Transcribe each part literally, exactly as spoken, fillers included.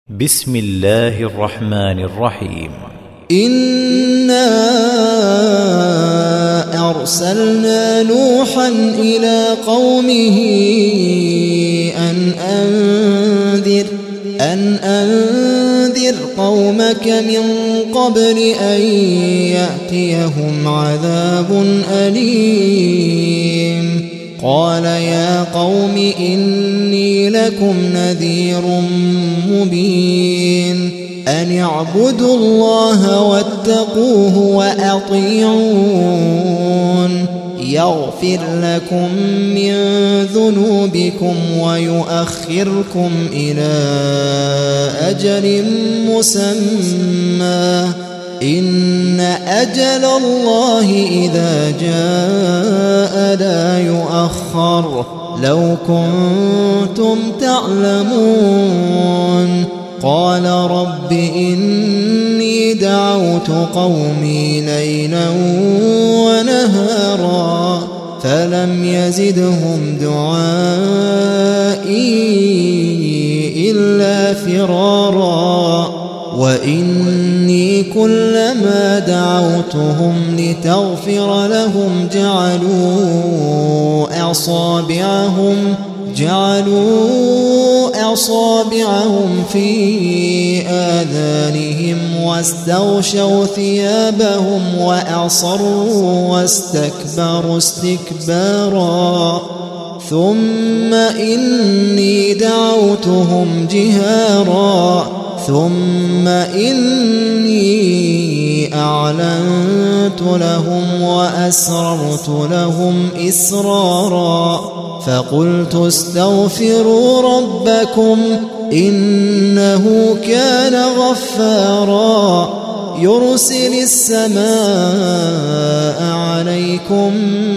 بسم الله الرحمن الرحيم. إنا أرسلنا نوحا إلى قومه أن أنذر أن أنذر قومك من قبل أن يأتيهم عذاب أليم. قال يا قوم إني لكم نذير مبين أن اعبدوا الله واتقوه وأطيعون يغفر لكم من ذنوبكم ويؤخركم إلى أجل مسمى إن أجل الله إذا جاء لا يؤخر لو كنتم تعلمون. قال رب إني دعوت قومي ليلا ونهارا فلم يزدهم دعائي إلا فرارا وإني كلما دعوتهم لتغفر لهم جعلوا أصابعهم جعلوا أصابعهم في آذانهم واستغشوا ثيابهم وأصروا واستكبروا استكبارا ثم إني دعوتهم جهارا ثم إني أعلنت لهم وأسررت لهم إسرارا فقلت استغفروا ربكم إنه كان غفارا يرسل السماء عليكم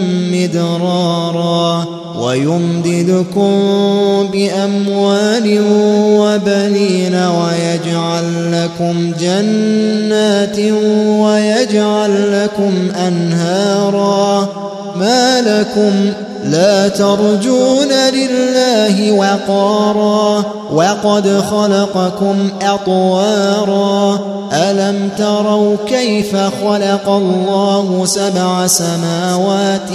مدرارا ويمددكم بأموال وبنين ويجعل لكم جنات ويجعل لكم أنهارا ما لكم لا ترجون لله وقارا وقد خلقكم أطوارا ألم تروا كيف خلق الله سبع سماوات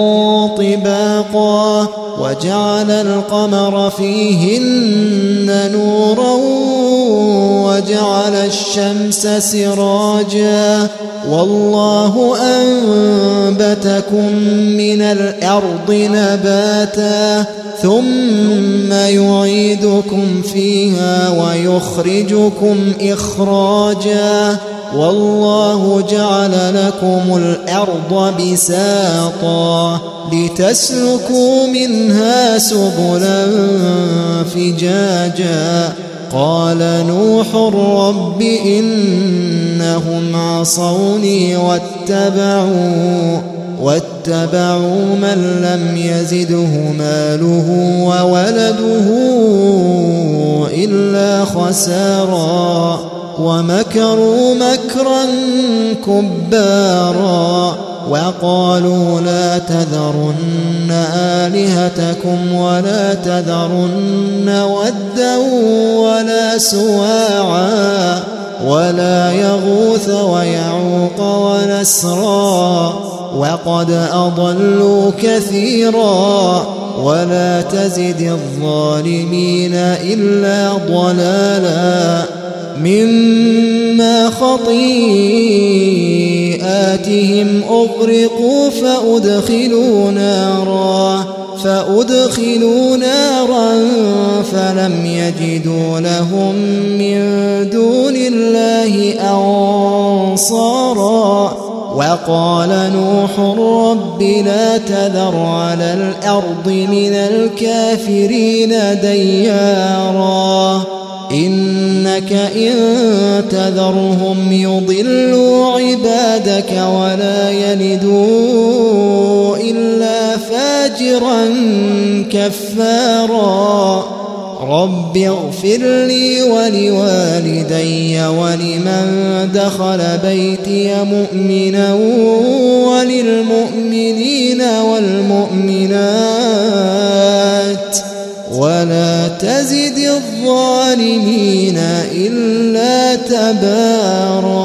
طباقا وجعل القمر فيهن نورا وجعل الشمس سراجا والله أنبتكم من الأرض نباتا ثم يعيدكم فيها ويخرجكم إخراجا والله جعل لكم الأرض بساطا لتسلكوا منها سبلا فجاجا قال نوح رب إنهم عصوني واتبعوا واتبعوا من لم يزده ماله وولده إلا خسارا ومكروا مكرا كبارا وقالوا لا تذرن آلهتكم ولا تذرن ودا ولا سواعا ولا يغوث ويعوق ونسرا وقد أضلوا كثيرا ولا تزد الظالمين إلا ضلالا مما خطيئاتهم أغرقوا فأدخلوا نارا فأدخلوا نارا فلم يجدوا لهم من دون الله أنصارا وقال نوح رب لا تذر على الأرض من الكافرين ديارا إنك إن تذرهم يضلوا عبادك ولا يلدوا إلا فاجرا كفارا رب اغفر لي ولوالدي ولمن دخل بيتي مؤمنا وللمؤمنين والمؤمنات ولا تزد الظالمين إلا تبارا.